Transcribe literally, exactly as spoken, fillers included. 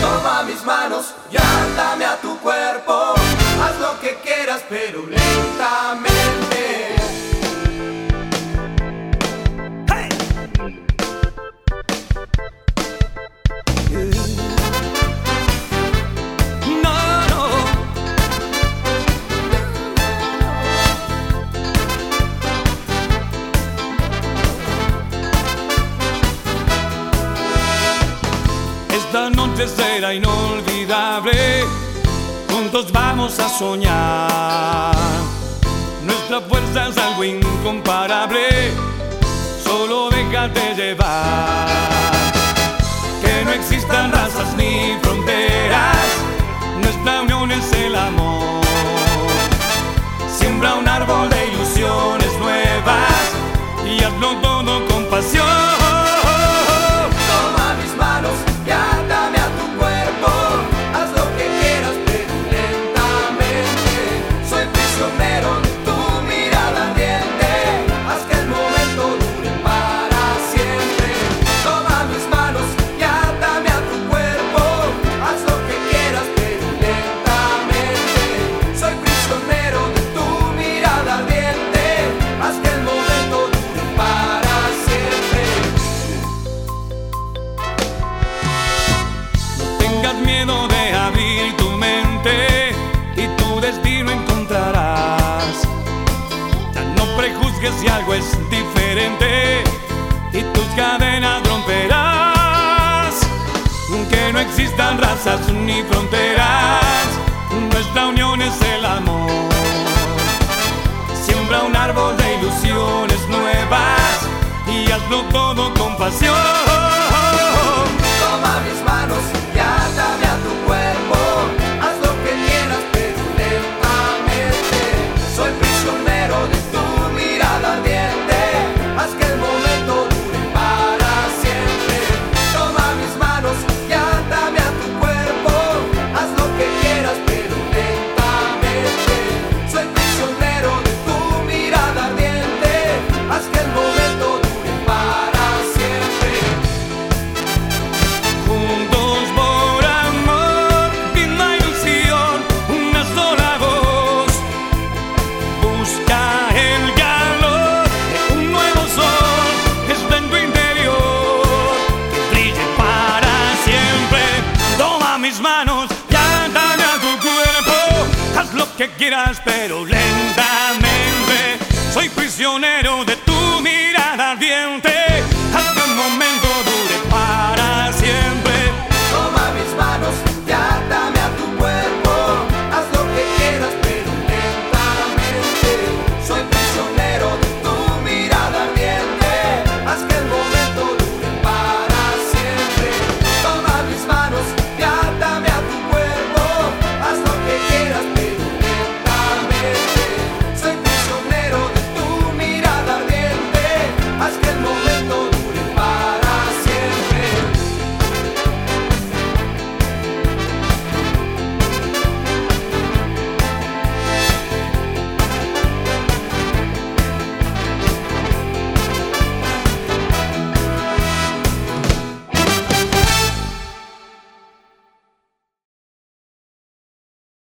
Toma mis manos y ándame a tu cuerpo. Haz lo que quieras, pero lentamente. Hey. Yeah. No, no. Esta noche será inolvidable. Juntos vamos a soñar. Nuestra fuerza es algo incomparable. Solo déjate llevar. Que no existan razas ni fronteras. Nuestra unión es el amor. Siembra un árbol de ilusiones nuevas y hazlo todo con pasión. Toma mis manos y ándame a tu cuerpo. Haz lo que quieras, pero lentamente. Soy prisionero de tu mirada ardiente. Haz que el momento dure para siempre. Toma mis manos y ándame a tu cuerpo. Haz lo que quieras, pero lentamente. Soy prisionero de tu mirada ardiente. Haz que el momento dure para siempre. Tengas miedo de abrir tu mente y tu destino encontrarás. Ya no prejuzgues si algo es diferente y tus cadenas romperás. Que no existan razas ni fronteras. Nuestra unión es el amor. Siembra un árbol de ilusiones nuevas y hazlo todo con pasión. Toma mis manos y ándame a tu cuerpo. Haz lo que quieras, pero lentamente. Soy prisionero de tu mirada ardiente. Haz que el momento dure para siempre. Toma mis manos y ándame a tu cuerpo. Haz lo que quieras, pero lentamente. Soy prisionero de tu mirada ardiente. Haz que el momento dure para siempre. Juntos por amor, misma ilusión, una sola voz. Busca el calor de un nuevo sol que está en tu interior, que brille para siempre. Toma mis manos y ándame a tu cuerpo. Haz lo que quieras, pero lenta.